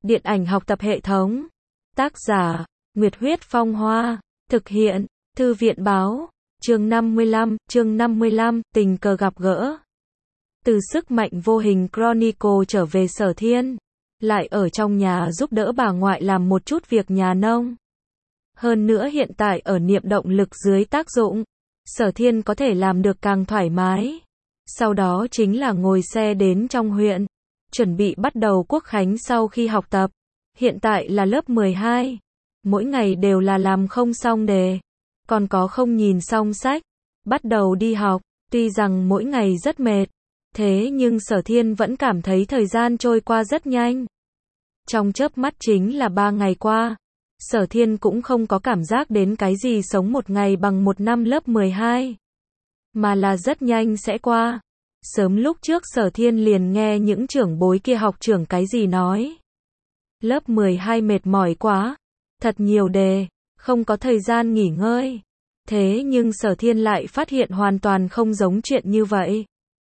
Điện ảnh học tập hệ thống. Tác giả, Nguyệt Huyết Phong Hoa. Thực hiện, Thư viện Báo. Chương 55, tình cờ gặp gỡ. Từ sức mạnh vô hình Chronicle trở về Sở Thiên. Lại ở trong nhà giúp đỡ bà ngoại làm một chút việc nhà nông. Hơn nữa hiện tại ở niệm động lực dưới tác dụng, Sở Thiên có thể làm được càng thoải mái. Sau đó chính là ngồi xe đến trong huyện, chuẩn bị bắt đầu quốc khánh sau khi học tập. Hiện tại là lớp 12, mỗi ngày đều là làm không xong đề, còn có không nhìn xong sách, bắt đầu đi học. Tuy rằng mỗi ngày rất mệt, thế nhưng Sở Thiên vẫn cảm thấy thời gian trôi qua rất nhanh. Trong chớp mắt chính là 3 ngày qua, Sở Thiên cũng không có cảm giác đến cái gì sống một ngày bằng một năm lớp 12, mà là rất nhanh sẽ qua. Sớm lúc trước Sở Thiên liền nghe những trưởng bối kia học trưởng cái gì nói. Lớp 12 mệt mỏi quá, thật nhiều đề, không có thời gian nghỉ ngơi. Thế nhưng Sở Thiên lại phát hiện hoàn toàn không giống chuyện như vậy.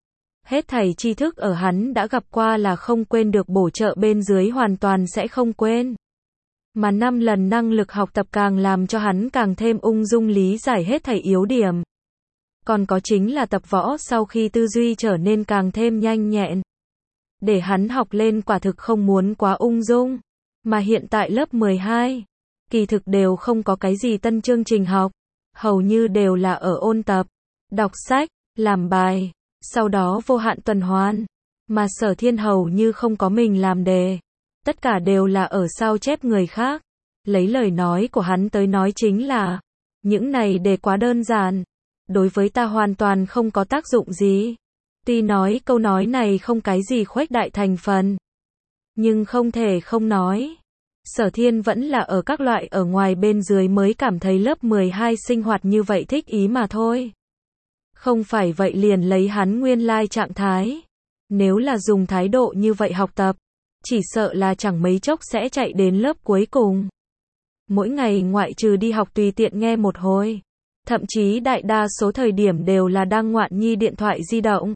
Hết thảy tri thức ở hắn đã gặp qua là không quên được, bổ trợ bên dưới hoàn toàn sẽ không quên. Mà 5 lần năng lực học tập càng làm cho hắn càng thêm ung dung lý giải hết thảy yếu điểm. Còn có chính là tập võ sau khi tư duy trở nên càng thêm nhanh nhẹn. Để hắn học lên quả thực không muốn quá ung dung. Mà hiện tại lớp 12, kỳ thực đều không có cái gì tân chương trình học. Hầu như đều là ở ôn tập, đọc sách, làm bài, sau đó vô hạn tuần hoàn. Mà Sở Thiên hầu như không có mình làm đề. Tất cả đều là ở sao chép người khác. Lấy lời nói của hắn tới nói chính là, những này đề quá đơn giản, đối với ta hoàn toàn không có tác dụng gì. Tuy nói câu nói này không cái gì khuếch đại thành phần, nhưng không thể không nói. Sở Thiên vẫn là ở các loại ở ngoài bên dưới mới cảm thấy lớp 12 sinh hoạt như vậy thích ý mà thôi. Không phải vậy liền lấy hắn nguyên lai trạng thái. Nếu là dùng thái độ như vậy học tập, chỉ sợ là chẳng mấy chốc sẽ chạy đến lớp cuối cùng. Mỗi ngày ngoại trừ đi học tùy tiện nghe một hồi. Thậm chí đại đa số thời điểm đều là đang ngoạn nhi điện thoại di động.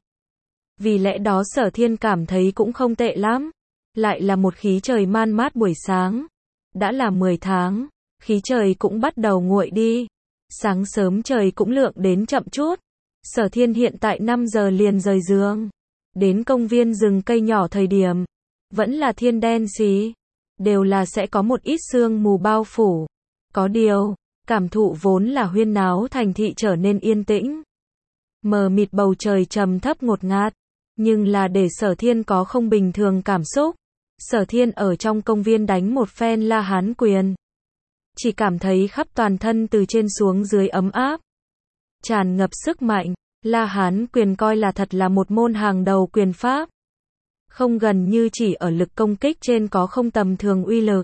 Vì lẽ đó Sở Thiên cảm thấy cũng không tệ lắm. Lại là một khí trời man mát buổi sáng. Đã là 10 tháng, khí trời cũng bắt đầu nguội đi. Sáng sớm trời cũng lượng đến chậm chút. Sở Thiên hiện tại 5 giờ liền rời giường. Đến công viên rừng cây nhỏ thời điểm, vẫn là thiên đen xí. Đều là sẽ có một ít sương mù bao phủ. Có điều, cảm thụ vốn là huyên náo thành thị trở nên yên tĩnh. Mờ mịt bầu trời trầm thấp ngột ngạt. Nhưng là để Sở Thiên có không bình thường cảm xúc. Sở Thiên ở trong công viên đánh một phen La Hán quyền. Chỉ cảm thấy khắp toàn thân từ trên xuống dưới ấm áp. Tràn ngập sức mạnh. La Hán quyền coi là thật là một môn hàng đầu quyền pháp. Không gần như chỉ ở lực công kích trên có không tầm thường uy lực.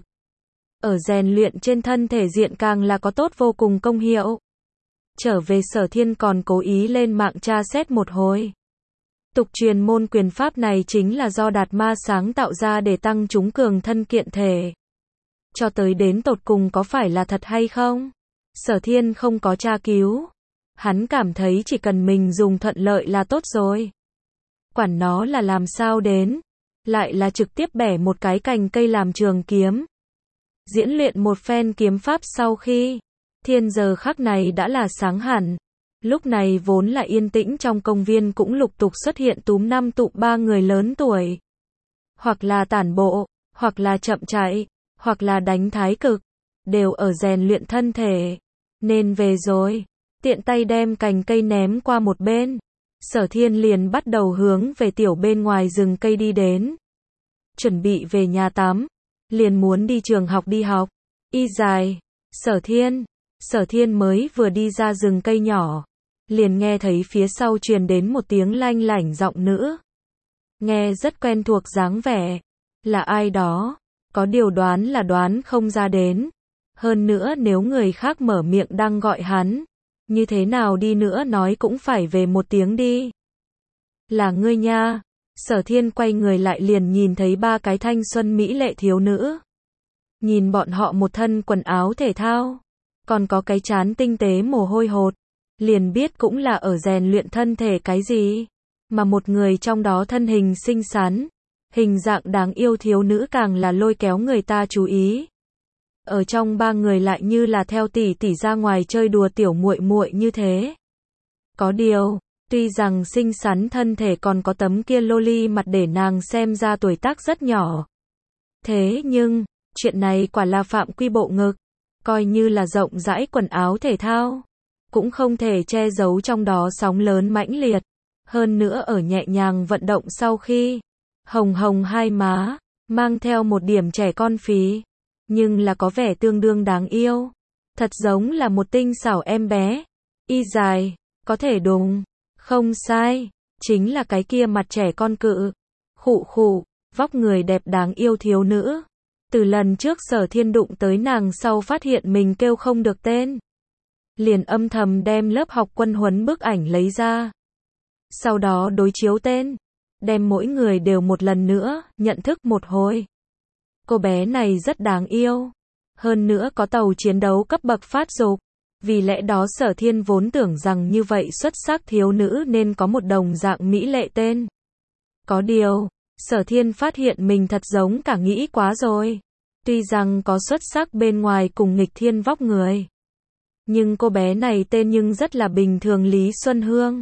Ở rèn luyện trên thân thể diện càng là có tốt vô cùng công hiệu. Trở về Sở Thiên còn cố ý lên mạng tra xét một hồi. Tục truyền môn quyền pháp này chính là do Đạt Ma sáng tạo ra để tăng chúng cường thân kiện thể. Cho tới đến tột cùng có phải là thật hay không? Sở Thiên không có tra cứu. Hắn cảm thấy chỉ cần mình dùng thuận lợi là tốt rồi. Quản nó là làm sao đến. Lại là trực tiếp bẻ một cái cành cây làm trường kiếm. Diễn luyện một phen kiếm pháp sau khi, thiên giờ khắc này đã là sáng hẳn. Lúc này vốn là yên tĩnh trong công viên cũng lục tục xuất hiện túm 5 tụm 3 người lớn tuổi. Hoặc là tản bộ, hoặc là chậm chạy, hoặc là đánh thái cực. Đều ở rèn luyện thân thể. Nên về rồi. Tiện tay đem cành cây ném qua một bên. Sở Thiên liền bắt đầu hướng về tiểu bên ngoài rừng cây đi đến. Chuẩn bị về nhà tắm. Liền muốn đi trường học đi học. Y dài. Sở Thiên mới vừa đi ra rừng cây nhỏ. Liền nghe thấy phía sau truyền đến một tiếng lanh lảnh giọng nữ. Nghe rất quen thuộc dáng vẻ. Là ai đó? Có điều đoán là đoán không ra đến. Hơn nữa nếu người khác mở miệng đang gọi hắn, như thế nào đi nữa nói cũng phải về một tiếng đi. Là ngươi nha. Sở Thiên quay người lại liền nhìn thấy 3 cái thanh xuân mỹ lệ thiếu nữ. Nhìn bọn họ một thân quần áo thể thao, còn có cái trán tinh tế mồ hôi hột, liền biết cũng là ở rèn luyện thân thể cái gì. Mà một người trong đó thân hình xinh xắn, Hình dạng đáng yêu thiếu nữ càng là lôi kéo người ta chú ý. Ở trong ba người lại như là theo tỷ tỷ ra ngoài chơi đùa tiểu muội muội như thế. Có điều, tuy rằng xinh xắn thân thể còn có tấm kia loli mặt để nàng xem ra tuổi tác rất nhỏ. Thế nhưng, chuyện này quả là phạm quy bộ ngực, coi như là rộng rãi quần áo thể thao, cũng không thể che giấu trong đó sóng lớn mãnh liệt. Hơn nữa ở nhẹ nhàng vận động sau khi, hồng hồng hai má, mang theo một điểm trẻ con phí, nhưng là có vẻ tương đương đáng yêu. Thật giống là một tinh xảo em bé. Y dài, có thể đúng, không sai, chính là cái kia mặt trẻ con cự. Khụ khụ, vóc người đẹp đáng yêu thiếu nữ. Từ lần trước Sở Thiên đụng tới nàng sau phát hiện mình kêu không được tên, liền âm thầm đem lớp học quân huấn bức ảnh lấy ra. Sau đó đối chiếu tên, đem mỗi người đều một lần nữa nhận thức một hồi. Cô bé này rất đáng yêu, hơn nữa có tàu chiến đấu cấp bậc phát dục. Vì lẽ đó Sở Thiên vốn tưởng rằng như vậy xuất sắc thiếu nữ nên có một đồng dạng mỹ lệ tên. Có điều, Sở Thiên phát hiện mình thật giống cả nghĩ quá rồi. Tuy rằng có xuất sắc bên ngoài cùng nghịch thiên vóc người, nhưng cô bé này tên nhưng rất là bình thường, Lý Xuân Hương.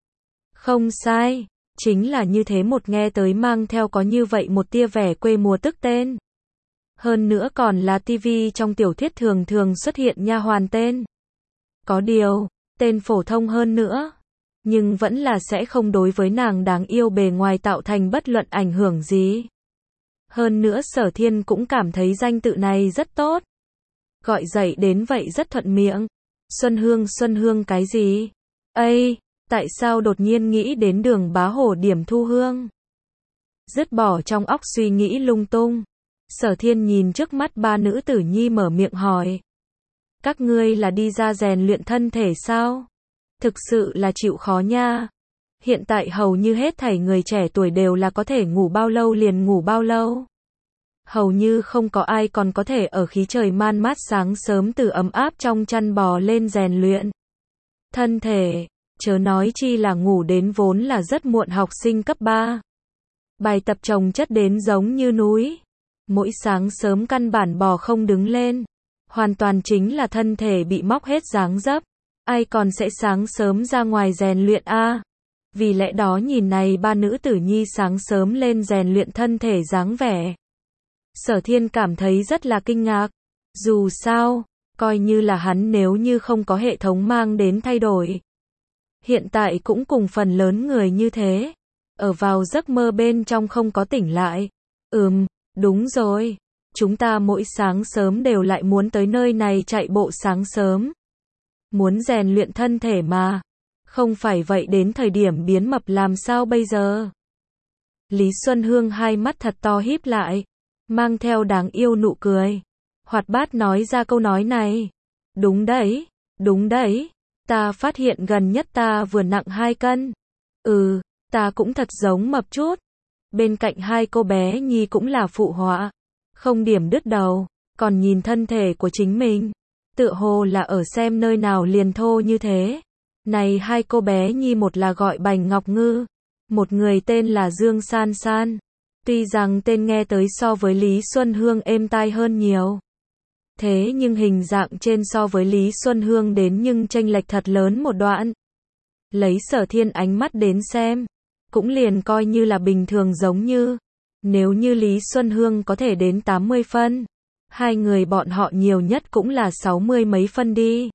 Không sai, chính là như thế, một nghe tới mang theo có như vậy một tia vẻ quê mùa tức tên. Hơn nữa còn là TV trong tiểu thuyết thường thường xuất hiện nha hoàn tên. Có điều, tên phổ thông hơn nữa, nhưng vẫn là sẽ không đối với nàng đáng yêu bề ngoài tạo thành bất luận ảnh hưởng gì. Hơn nữa Sở Thiên cũng cảm thấy danh tự này rất tốt. Gọi dậy đến vậy rất thuận miệng. Xuân Hương cái gì? Ây, tại sao đột nhiên nghĩ đến Đường Bá Hổ Điểm Thu Hương? Dứt bỏ trong óc suy nghĩ lung tung, Sở Thiên nhìn trước mắt ba nữ tử nhi mở miệng hỏi. Các ngươi là đi ra rèn luyện thân thể sao? Thực sự là chịu khó nha. Hiện tại hầu như hết thảy người trẻ tuổi đều là có thể ngủ bao lâu liền ngủ bao lâu. Hầu như không có ai còn có thể ở khí trời man mát sáng sớm từ ấm áp trong chăn bò lên rèn luyện thân thể, chớ nói chi là ngủ đến vốn là rất muộn học sinh cấp 3. Bài tập chồng chất đến giống như núi. Mỗi sáng sớm căn bản bò không đứng lên. Hoàn toàn chính là thân thể bị móc hết dáng dấp. Ai còn sẽ sáng sớm ra ngoài rèn luyện a? Vì lẽ đó nhìn này ba nữ tử nhi sáng sớm lên rèn luyện thân thể dáng vẻ, Sở Thiên cảm thấy rất là kinh ngạc. Dù sao, coi như là hắn nếu như không có hệ thống mang đến thay đổi, hiện tại cũng cùng phần lớn người như thế, ở vào giấc mơ bên trong không có tỉnh lại. Đúng rồi, chúng ta mỗi sáng sớm đều lại muốn tới nơi này chạy bộ sáng sớm. Muốn rèn luyện thân thể mà. Không phải vậy đến thời điểm biến mập làm sao bây giờ? Lý Xuân Hương hai mắt thật to híp lại, mang theo đáng yêu nụ cười, hoạt bát nói ra câu nói này. Đúng đấy, ta phát hiện gần nhất ta vừa nặng 2 cân. Ta cũng thật giống mập chút. Bên cạnh hai cô bé nhi cũng là phụ họa, không điểm đứt đầu, còn nhìn thân thể của chính mình, tựa hồ là ở xem nơi nào liền thô như thế. Này hai cô bé nhi một là gọi Bành Ngọc Ngư, một người tên là Dương San San. Tuy rằng tên nghe tới so với Lý Xuân Hương êm tai hơn nhiều, thế nhưng hình dạng trên so với Lý Xuân Hương đến nhưng chênh lệch thật lớn một đoạn. Lấy Sở Thiên ánh mắt đến xem, cũng liền coi như là bình thường, giống như nếu như Lý Xuân Hương có thể đến 80 phân, hai người bọn họ nhiều nhất cũng là 60 mấy phân đi.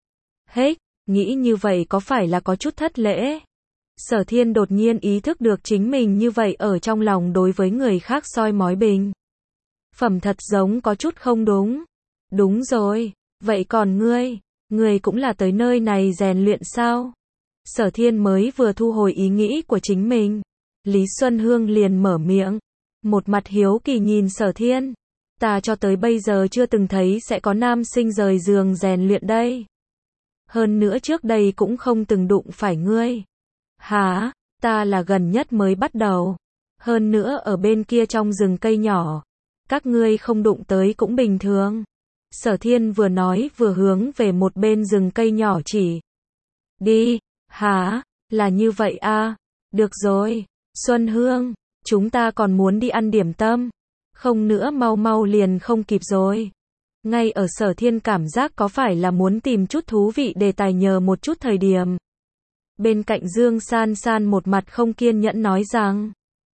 Nghĩ như vậy có phải là có chút thất lễ? Sở Thiên đột nhiên ý thức được chính mình như vậy ở trong lòng đối với người khác soi mói bình phẩm thật giống có chút không đúng. Đúng rồi, vậy còn ngươi cũng là tới nơi này rèn luyện sao? Sở Thiên mới vừa thu hồi ý nghĩ của chính mình, Lý Xuân Hương liền mở miệng, một mặt hiếu kỳ nhìn Sở Thiên. Ta cho tới bây giờ chưa từng thấy sẽ có nam sinh rời giường rèn luyện đây. Hơn nữa trước đây cũng không từng đụng phải ngươi. Hả? Ta là gần nhất mới bắt đầu. Hơn nữa ở bên kia trong rừng cây nhỏ, các ngươi không đụng tới cũng bình thường. Sở Thiên vừa nói vừa hướng về một bên rừng cây nhỏ chỉ. Đi. Hả? Là như vậy à? Được rồi. Xuân Hương, chúng ta còn muốn đi ăn điểm tâm. Không nữa mau mau liền không kịp rồi. Ngay ở Sở Thiên cảm giác có phải là muốn tìm chút thú vị đề tài nhờ một chút thời điểm. Bên cạnh Dương San San một mặt không kiên nhẫn nói rằng,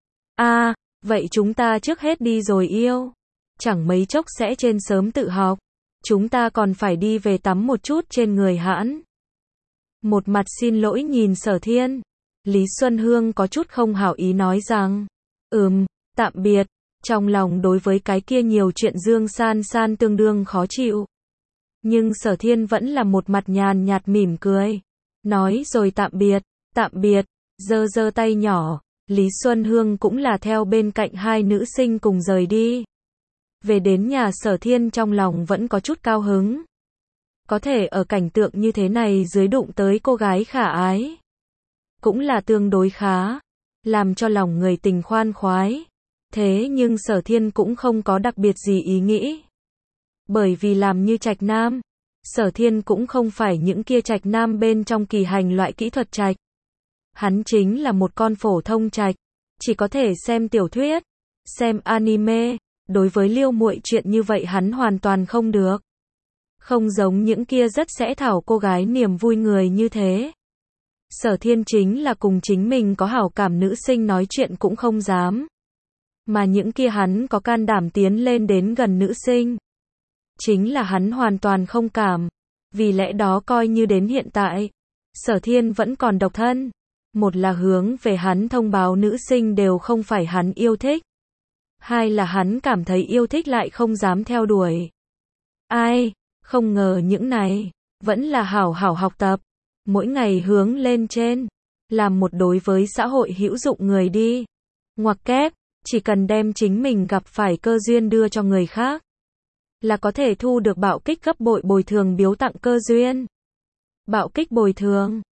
vậy chúng ta trước hết đi rồi yêu. Chẳng mấy chốc sẽ trên sớm tự học. Chúng ta còn phải đi về tắm một chút trên người hãn. Một mặt xin lỗi nhìn Sở Thiên. Lý Xuân Hương có chút không hảo ý nói rằng, tạm biệt. Trong lòng đối với cái kia nhiều chuyện Dương San San tương đương khó chịu. Nhưng Sở Thiên vẫn là một mặt nhàn nhạt mỉm cười. Nói rồi tạm biệt, giơ giơ tay nhỏ. Lý Xuân Hương cũng là theo bên cạnh hai nữ sinh cùng rời đi. Về đến nhà Sở Thiên trong lòng vẫn có chút cao hứng. Có thể ở cảnh tượng như thế này dưới đụng tới cô gái khả ái. Cũng là tương đối khá. Làm cho lòng người tình khoan khoái. Thế nhưng Sở Thiên cũng không có đặc biệt gì ý nghĩ. Bởi vì làm như trạch nam. Sở Thiên cũng không phải những kia trạch nam bên trong kỳ hành loại kỹ thuật trạch. Hắn chính là một con phổ thông trạch. Chỉ có thể xem tiểu thuyết. Xem anime. Đối với Liêu muội chuyện như vậy hắn hoàn toàn không được. Không giống những kia rất sẽ thảo cô gái niềm vui người như thế. Sở Thiên chính là cùng chính mình có hảo cảm nữ sinh nói chuyện cũng không dám. Mà những kia hắn có can đảm tiến lên đến gần nữ sinh. Chính là hắn hoàn toàn không cảm. Vì lẽ đó coi như đến hiện tại, Sở Thiên vẫn còn độc thân. Một là hướng về hắn thông báo nữ sinh đều không phải hắn yêu thích. Hai là hắn cảm thấy yêu thích lại không dám theo đuổi. Không ngờ những này, vẫn là hảo hảo học tập. Mỗi ngày hướng lên trên. Làm một đối với xã hội hữu dụng người đi. Ngoặc kép, chỉ cần đem chính mình gặp phải cơ duyên đưa cho người khác. Là có thể thu được bạo kích gấp bội bồi thường biếu tặng cơ duyên. Bạo kích bồi thường.